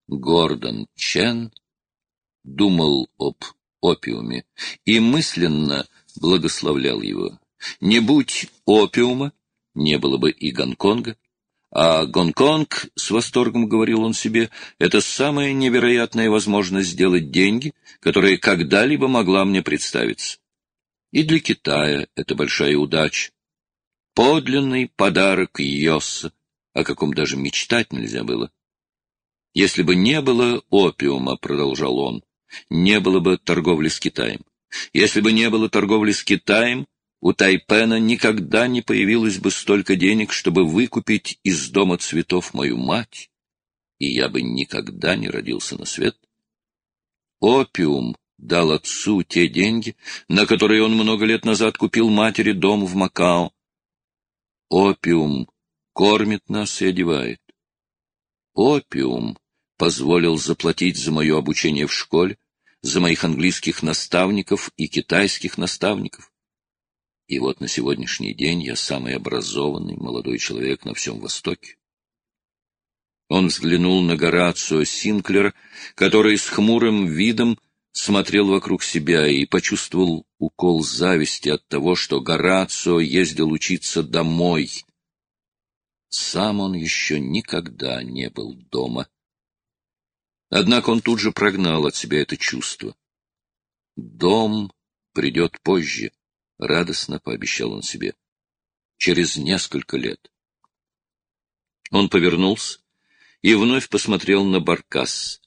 Гордон Чен думал об опиуме и мысленно благословлял его. Не будь опиума, не было бы и Гонконга, а Гонконг, с восторгом говорил он себе, это самая невероятная возможность сделать деньги, которая когда-либо могла мне представиться. И для Китая это большая удача. Подлинный подарок Йосса, о каком даже мечтать нельзя было. Если бы не было опиума, продолжал он, не было бы торговли с Китаем. Если бы не было торговли с Китаем, у Тайпена никогда не появилось бы столько денег, чтобы выкупить из дома цветов мою мать, и я бы никогда не родился на свет. Опиум дал отцу те деньги, на которые он много лет назад купил матери дом в Макао. Опиум кормит нас и одевает. Опиум позволил заплатить за мое обучение в школе, за моих английских наставников и китайских наставников. И вот на сегодняшний день я самый образованный молодой человек на всем Востоке. Он взглянул на Горацио Синклера, который с хмурым видом смотрел вокруг себя, и почувствовал укол зависти от того, что Горацио ездил учиться домой. Сам он еще никогда не был дома. Однако он тут же прогнал от себя это чувство. Дом придет позже. — радостно пообещал он себе. — Через несколько лет. Он повернулся и вновь посмотрел на Баркас.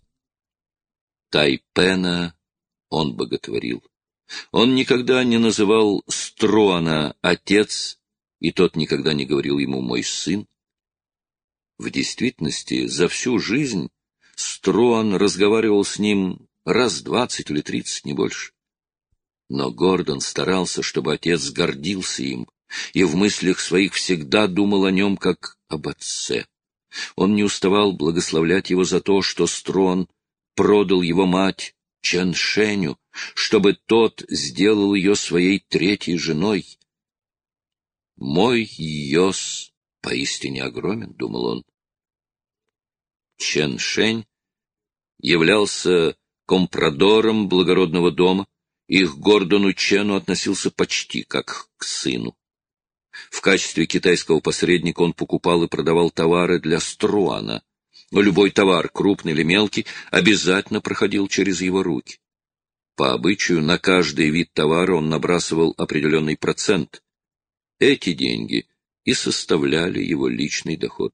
Тайпена он боготворил. Он никогда не называл Струана «отец», и тот никогда не говорил ему «мой сын». В действительности, за всю жизнь Струан разговаривал с ним раз 20 или 30, не больше. Но Гордон старался, чтобы отец гордился им, и в мыслях своих всегда думал о нем как об отце. Он не уставал благословлять его за то, что Струан продал его мать Чен Шеню, чтобы тот сделал ее своей третьей женой. «Мой Йос поистине огромен», — думал он. Чен Шень являлся компрадором благородного дома, и к Гордону Чену относился почти как к сыну. В качестве китайского посредника он покупал и продавал товары для Струана. Но любой товар, крупный или мелкий, обязательно проходил через его руки. По обычаю, на каждый вид товара он набрасывал определенный процент. Эти деньги и составляли его личный доход.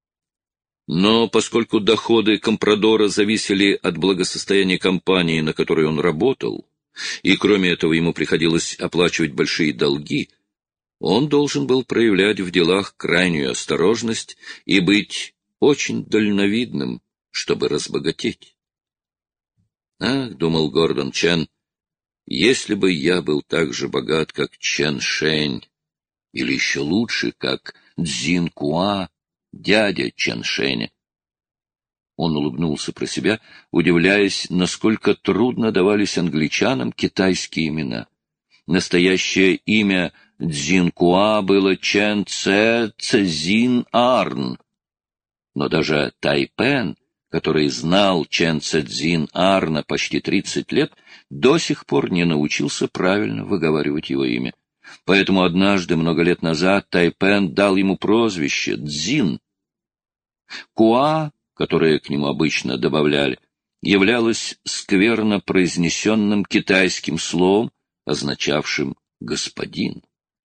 Но поскольку доходы компрадора зависели от благосостояния компании, на которой он работал, и кроме этого ему приходилось оплачивать большие долги, он должен был проявлять в делах крайнюю осторожность и быть очень дальновидным, чтобы разбогатеть. «Ах, — думал Гордон Чен, — если бы я был так же богат, как Чен Шень, или еще лучше, как Цзин Куа, дядя Чен Шэня». Он улыбнулся про себя, удивляясь, насколько трудно давались англичанам китайские имена. Настоящее имя Цзинкуа было Чен Цэ Цзин Арн. Но даже Тайпен, который знал Чен Цзин Арна почти 30 лет, до сих пор не научился правильно выговаривать его имя. Поэтому однажды, много лет назад, Тайпен дал ему прозвище Цзин. Куа, которое к нему обычно добавляли, являлось скверно произнесенным китайским словом, означавшим «господин».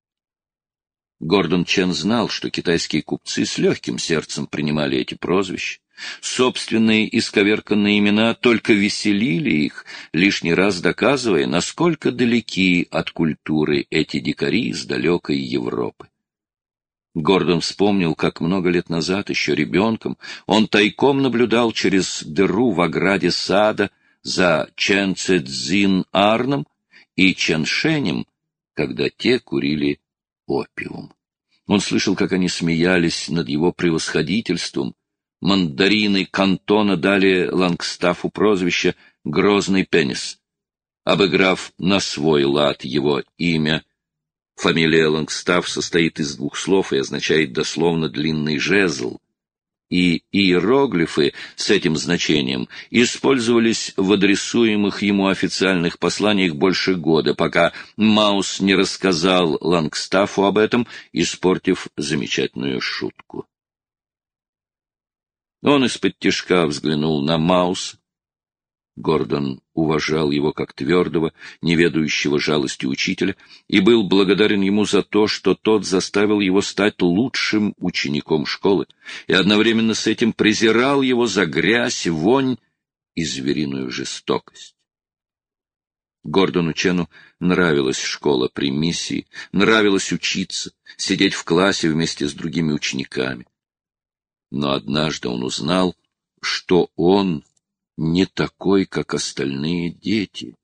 Гордон Чен знал, что китайские купцы с легким сердцем принимали эти прозвища. Собственные исковерканные имена только веселили их, лишний раз доказывая, насколько далеки от культуры эти дикари из далекой Европы. Гордон вспомнил, как много лет назад, еще ребенком, он тайком наблюдал через дыру в ограде сада за Чен Цзин Арном и Чен Шенем, когда те курили опиум. Он слышал, как они смеялись над его превосходительством. Мандарины Кантона дали Лангстафу прозвище «Грозный пенис», обыграв на свой лад его имя. Фамилия Лангстаф состоит из двух слов и означает дословно «длинный жезл». и иероглифы с этим значением использовались в адресуемых ему официальных посланиях больше года, пока Маус не рассказал Лангстафу об этом, испортив замечательную шутку. Он исподтишка взглянул на Мауса. Гордон уважал его как твердого, неведающего жалости учителя, и был благодарен ему за то, что тот заставил его стать лучшим учеником школы, и одновременно с этим презирал его за грязь, вонь и звериную жестокость. Гордону Чену нравилась школа при миссии, нравилось учиться, сидеть в классе вместе с другими учениками. Но однажды он узнал, что он не такой, как остальные дети.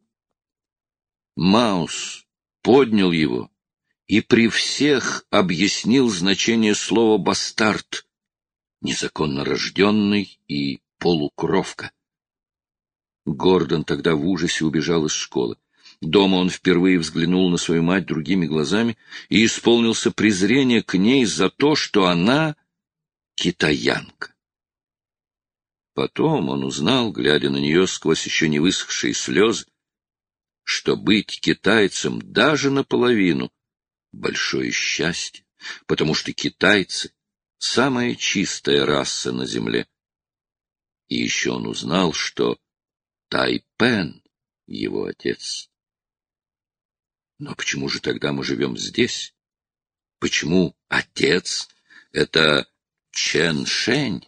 Маус поднял его и при всех объяснил значение слова «бастард», незаконно рожденный и полукровка. Гордон тогда в ужасе убежал из школы. Дома он впервые взглянул на свою мать другими глазами и исполнился презрения к ней за то, что она китаянка. Потом он узнал, глядя на нее сквозь еще не высохшие слезы, что быть китайцем даже наполовину — большое счастье, потому что китайцы — самая чистая раса на земле. И еще он узнал, что Тайпен — его отец. Но почему же тогда мы живем здесь? Почему отец — это Чен Шень?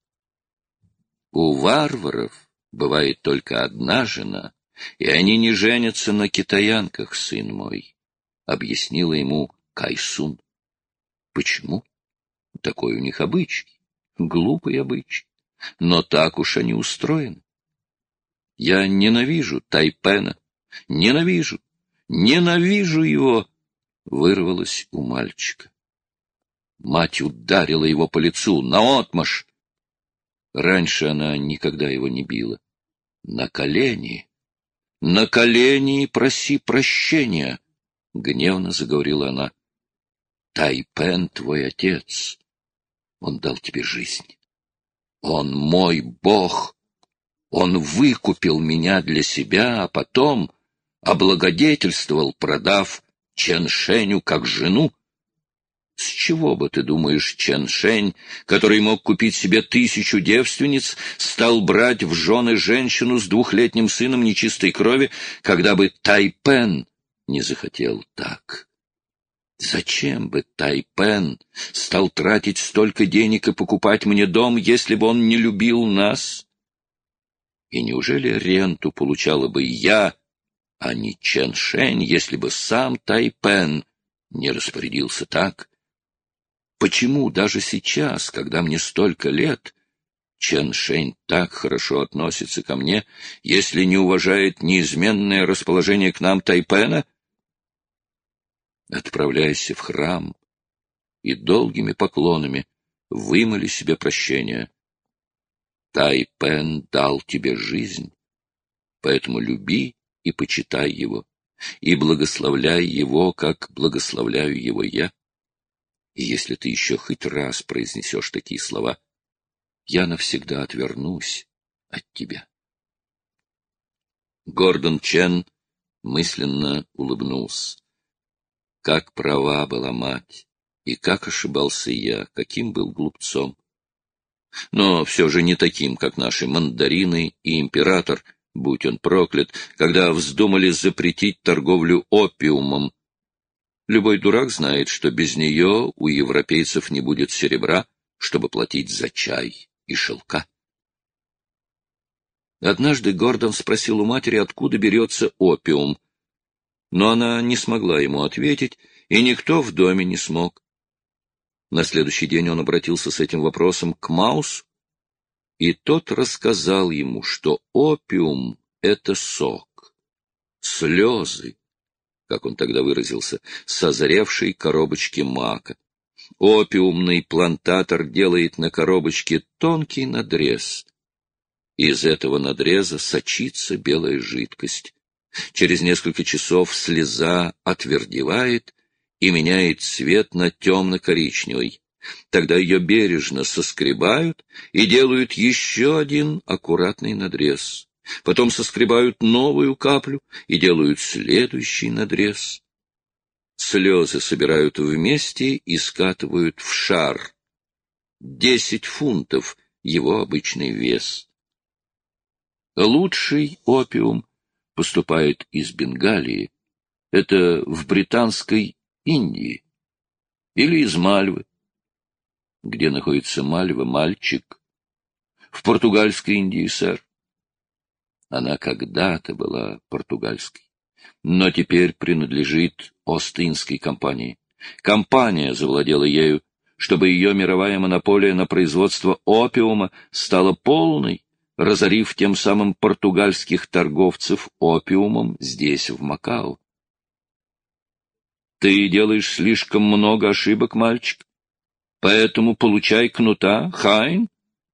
У варваров бывает только одна жена, и они не женятся на китаянках, сын мой, — объяснила ему Кайсун. Почему? Такой у них обычай, глупый обычай, но так уж они устроены. Я ненавижу Тайпена, ненавижу его, — вырвалось у мальчика. Мать ударила его по лицу, наотмашь. Раньше она никогда его не била. На колени и проси прощения, — гневно заговорила она. Тайпен твой отец. Он дал тебе жизнь. Он мой бог. Он выкупил меня для себя, а потом облагодетельствовал, продав Чен Шеню как жену. С чего бы, ты думаешь, Чен Шень, который мог купить себе 1000 девственниц, стал брать в жены женщину с 2-летним сыном нечистой крови, когда бы Тайпен не захотел так? Зачем бы Тайпен стал тратить столько денег и покупать мне дом, если бы он не любил нас? И неужели ренту получала бы я, а не Чен Шень, если бы сам Тайпен не распорядился так? Почему даже сейчас, когда мне столько лет, Чен Шень так хорошо относится ко мне, если не уважает неизменное расположение к нам Тайпена? Отправляйся в храм и долгими поклонами вымоли себе прощения. Тайпен дал тебе жизнь, поэтому люби и почитай его, и благословляй его, как благословляю его я. И если ты еще хоть раз произнесешь такие слова, я навсегда отвернусь от тебя. Гордон Чен мысленно улыбнулся. Как права была мать, и как ошибался я, каким был глупцом. Но все же не таким, как наши мандарины и император, будь он проклят, когда вздумали запретить торговлю опиумом. Любой дурак знает, что без нее у европейцев не будет серебра, чтобы платить за чай и шелка. Однажды Гордон спросил у матери, откуда берется опиум, но она не смогла ему ответить, и никто в доме не смог. На следующий день он обратился с этим вопросом к Маусу, и тот рассказал ему, что опиум — это сок, слезы, как он тогда выразился, созревшей коробочки мака. Опиумный плантатор делает на коробочке тонкий надрез. Из этого надреза сочится белая жидкость. Через несколько часов слеза отвердевает и меняет цвет на темно-коричневый. Тогда ее бережно соскребают и делают еще один аккуратный надрез. Потом соскребают новую каплю и делают следующий надрез. Слезы собирают вместе и скатывают в шар. 10 фунтов его обычный вес. Лучший опиум поступает из Бенгалии. Это в Британской Индии. Или из Мальвы. Где находится Мальва, мальчик? В Португальской Индии, сэр. Она когда-то была португальской, но теперь принадлежит Ост-Индской компании. Компания завладела ею, чтобы ее мировая монополия на производство опиума стала полной, разорив тем самым португальских торговцев опиумом здесь, в Макао. Ты делаешь слишком много ошибок, мальчик, поэтому получай кнута, Хайн.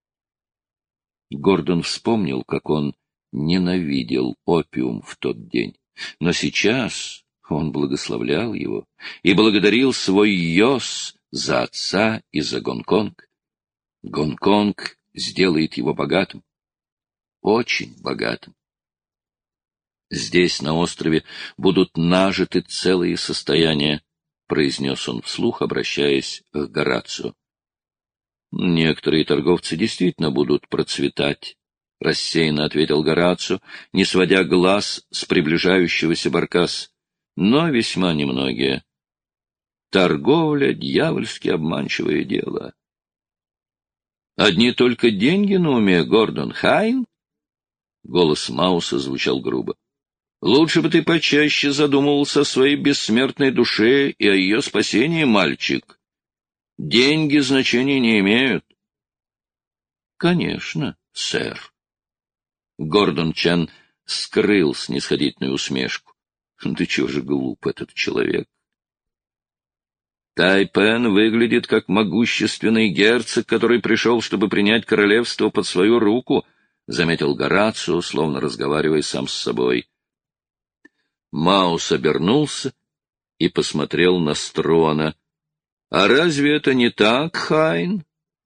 Гордон вспомнил, как он ненавидел опиум в тот день, но сейчас он благословлял его и благодарил свой Йос за отца и за Гонконг. Гонконг сделает его богатым, очень богатым. Здесь, на острове, будут нажиты целые состояния, — произнес он вслух, обращаясь к Горацио. Некоторые торговцы действительно будут процветать, — рассеянно ответил Горацио, не сводя глаз с приближающегося баркаса, — но весьма немногие. Торговля — дьявольски обманчивое дело. Одни только деньги на уме, Гордон Хайн? Голос Мауса звучал грубо. Лучше бы ты почаще задумывался о своей бессмертной душе и о ее спасении, мальчик. Деньги значения не имеют. Конечно, сэр. Гордон Чен скрыл снисходительную усмешку. Да чего же глуп этот человек? Тайпен выглядит как могущественный герцог, который пришел, чтобы принять королевство под свою руку, — заметил Горацио, словно разговаривая сам с собой. Маус обернулся и посмотрел на Строна. — А разве это не так, Хайн?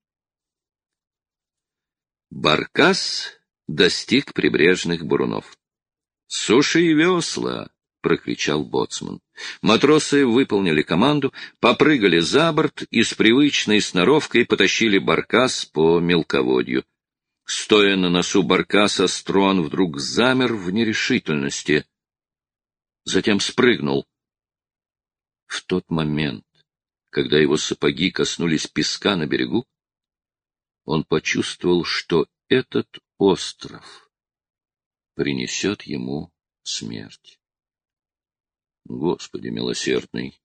Баркас достиг прибрежных бурунов. — Суши и весла! — прокричал боцман. Матросы выполнили команду, попрыгали за борт и с привычной сноровкой потащили баркас по мелководью. Стоя на носу баркаса, Строн вдруг замер в нерешительности. Затем спрыгнул. В тот момент, когда его сапоги коснулись песка на берегу, он почувствовал, что этот остров принесет ему смерть. Господи милосердный!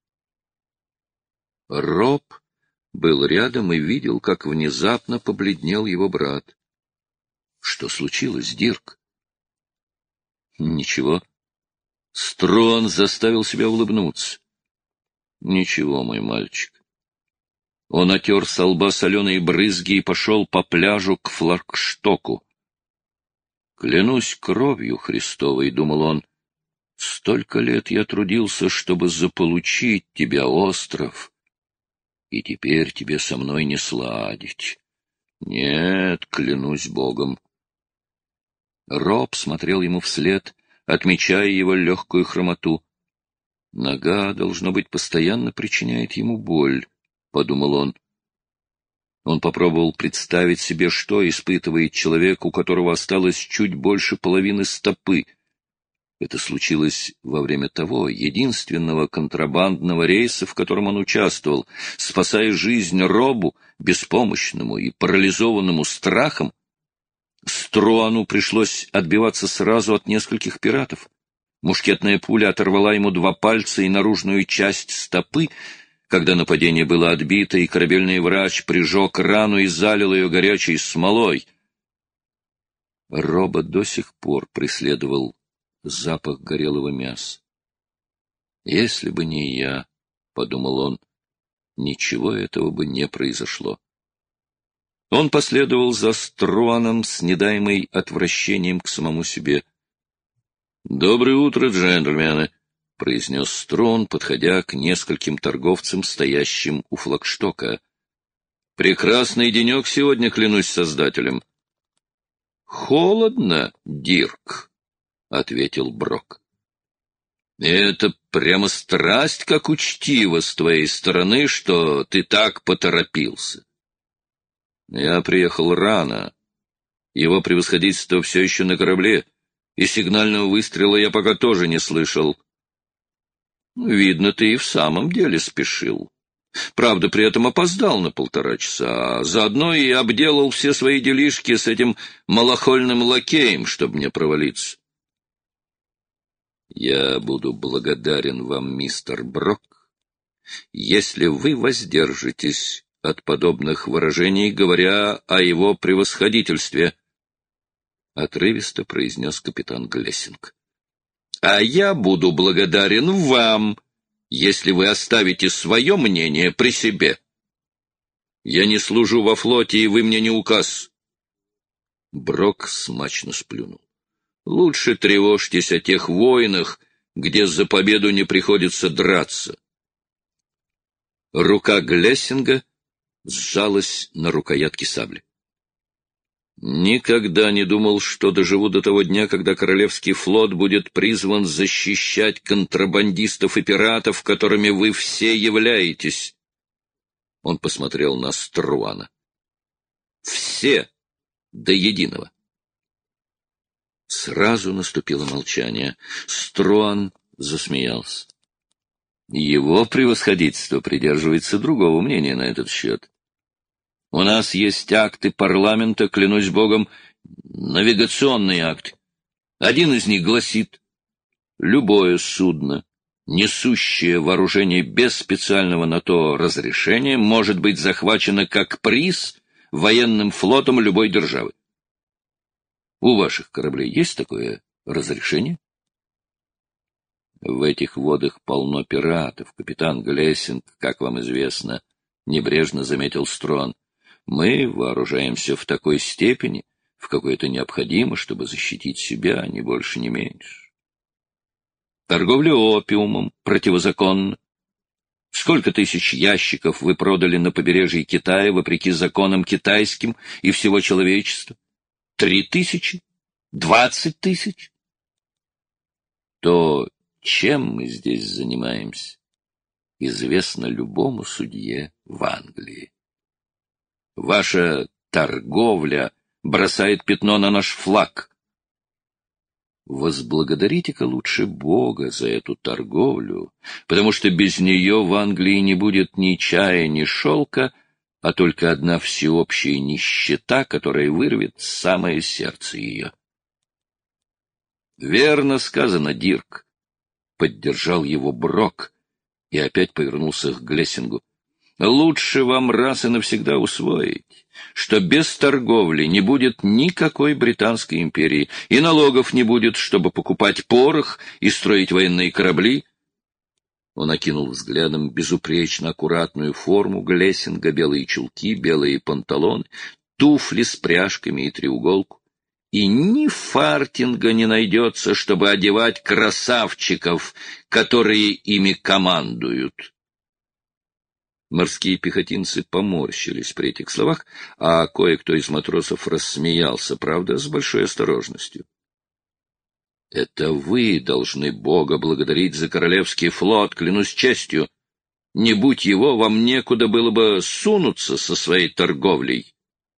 Роб был рядом и видел, как внезапно побледнел его брат. — Что случилось, Дирк? — Ничего. Строн заставил себя улыбнуться. — Ничего, мой мальчик. Он отер со лба соленые брызги и пошел по пляжу к флагштоку. «Клянусь кровью Христовой», — думал он, — «столько лет я трудился, чтобы заполучить тебя, остров, и теперь тебе со мной не сладить. Нет, клянусь Богом». Роб смотрел ему вслед, отмечая его легкую хромоту. «Нога, должно быть, постоянно причиняет ему боль», — подумал он. Он попробовал представить себе, что испытывает человек, у которого осталось чуть больше половины стопы. Это случилось во время того единственного контрабандного рейса, в котором он участвовал, спасая жизнь Робу, беспомощному и парализованному страхом. Струану пришлось отбиваться сразу от нескольких пиратов. Мушкетная пуля оторвала ему 2 пальца и наружную часть стопы. Когда нападение было отбито, и корабельный врач прижег рану и залил ее горячей смолой. Роба до сих пор преследовал запах горелого мяса. «Если бы не я, — подумал он, — ничего этого бы не произошло». Он последовал за Струаном с недаемой отвращением к самому себе. «Доброе утро, джентльмены», — произнес Струан, подходя к нескольким торговцам, стоящим у флагштока. Прекрасный денек сегодня, клянусь Создателем. — Холодно, Дирк, — ответил Брок. — Это прямо страсть, как учтиво с твоей стороны, что ты так поторопился. Я приехал рано. Его превосходительство все еще на корабле, и сигнального выстрела я пока тоже не слышал. Видно, ты и в самом деле спешил. Правда, при этом опоздал на 1,5 часа, а заодно и обделал все свои делишки с этим малохольным лакеем, чтобы мне провалиться. Я буду благодарен вам, мистер Брок, если вы воздержитесь от подобных выражений, говоря о его превосходительстве, — отрывисто произнес капитан Глессинг. — А я буду благодарен вам, если вы оставите свое мнение при себе. Я не служу во флоте, и вы мне не указ. Брок смачно сплюнул. Лучше тревожьтесь о тех войнах, где за победу не приходится драться. Рука Глессинга сжалась на рукоятке сабли. Никогда не думал, что доживу до того дня, когда Королевский флот будет призван защищать контрабандистов и пиратов, которыми вы все являетесь. Он посмотрел на Струана. Все до единого. Сразу наступило молчание. Струан засмеялся. Его превосходительство придерживается другого мнения на этот счет. У нас есть акты парламента, клянусь Богом, навигационные акты. Один из них гласит: любое судно, несущее вооружение без специального на то разрешения, может быть захвачено как приз военным флотом любой державы. У ваших кораблей есть такое разрешение? В этих водах полно пиратов, капитан Глессинг, как вам известно, — небрежно заметил Струан. Мы вооружаемся в такой степени, в какой это необходимо, чтобы защитить себя, ни больше, ни меньше. Торговля опиумом противозаконна. Сколько тысяч ящиков вы продали на побережье Китая, вопреки законам китайским и всего человечества? 3000? 20 000? То, чем мы здесь занимаемся, известно любому судье в Англии. Ваша торговля бросает пятно на наш флаг. Возблагодарите-ка лучше Бога за эту торговлю, потому что без нее в Англии не будет ни чая, ни шелка, а только одна всеобщая нищета, которая вырвет самое сердце ее. Верно сказано, Дирк, — поддержал его Брок и опять повернулся к Глессингу. Лучше вам раз и навсегда усвоить, что без торговли не будет никакой Британской империи, и налогов не будет, чтобы покупать порох и строить военные корабли. Он окинул взглядом безупречно аккуратную форму Глессинга, белые чулки, белые панталоны, туфли с пряжками и треуголку. И ни фартинга не найдется, чтобы одевать красавчиков, которые ими командуют. Морские пехотинцы поморщились при этих словах, а кое-кто из матросов рассмеялся, правда, с большой осторожностью. — Это вы должны Бога благодарить за Королевский флот, клянусь честью. Не будь его, вам некуда было бы сунуться со своей торговлей.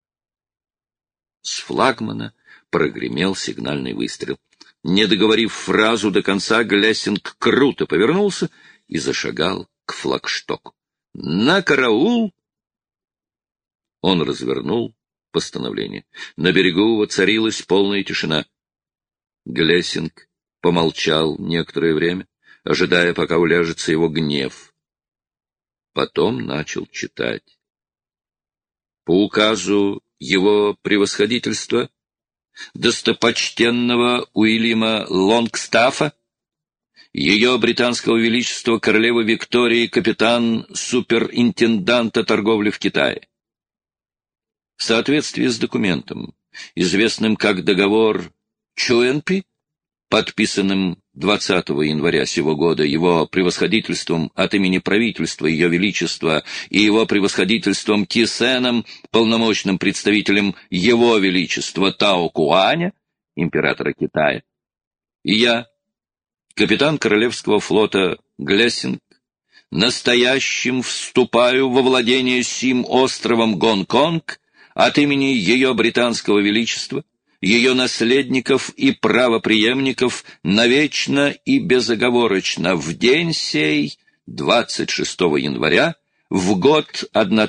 С флагмана прогремел сигнальный выстрел. Не договорив фразу до конца, Глессинг круто повернулся и зашагал к флагштоку. «На караул!» Он развернул постановление. На берегу воцарилась полная тишина. Глессинг помолчал некоторое время, ожидая, пока уляжется его гнев. Потом начал читать. По указу его превосходительства, достопочтенного Уильяма Лонгстаффа, ее британского величества королевы Виктории, капитан суперинтенданта торговли в Китае. В соответствии с документом, известным как договор Чуэнпи, подписанным 20 января сего года его превосходительством от имени правительства Ее Величества и его превосходительством Кисеном, полномочным представителем Его Величества Тао Куаня, императора Китая, и я, капитан Королевского флота Глессинг, настоящим вступаю во владение сим островом Гонконг от имени Ее Британского Величества, ее наследников и правопреемников навечно и безоговорочно в день сей, 26 января, в год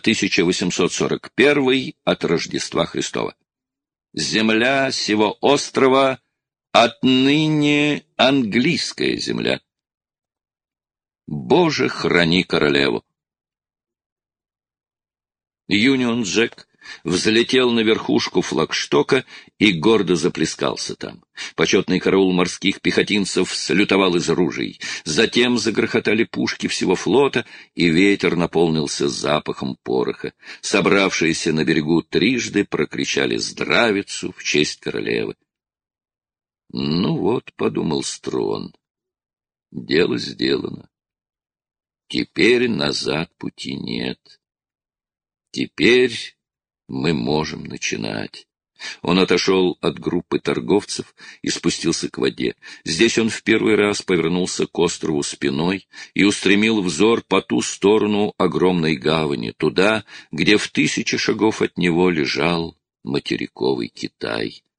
1841 от Рождества Христова. Земля сего острова отныне английская земля. Боже, храни королеву! Юнион Джек взлетел на верхушку флагштока и гордо заплескался там. Почетный караул морских пехотинцев салютовал из ружей. Затем загрохотали пушки всего флота, и ветер наполнился запахом пороха. Собравшиеся на берегу трижды прокричали здравицу в честь королевы. «Ну вот», — подумал Строн, — «дело сделано. Теперь назад пути нет. Теперь мы можем начинать». Он отошел от группы торговцев и спустился к воде. Здесь он в первый раз повернулся к острову спиной и устремил взор по ту сторону огромной гавани, туда, где в 1000 шагов от него лежал материковый Китай.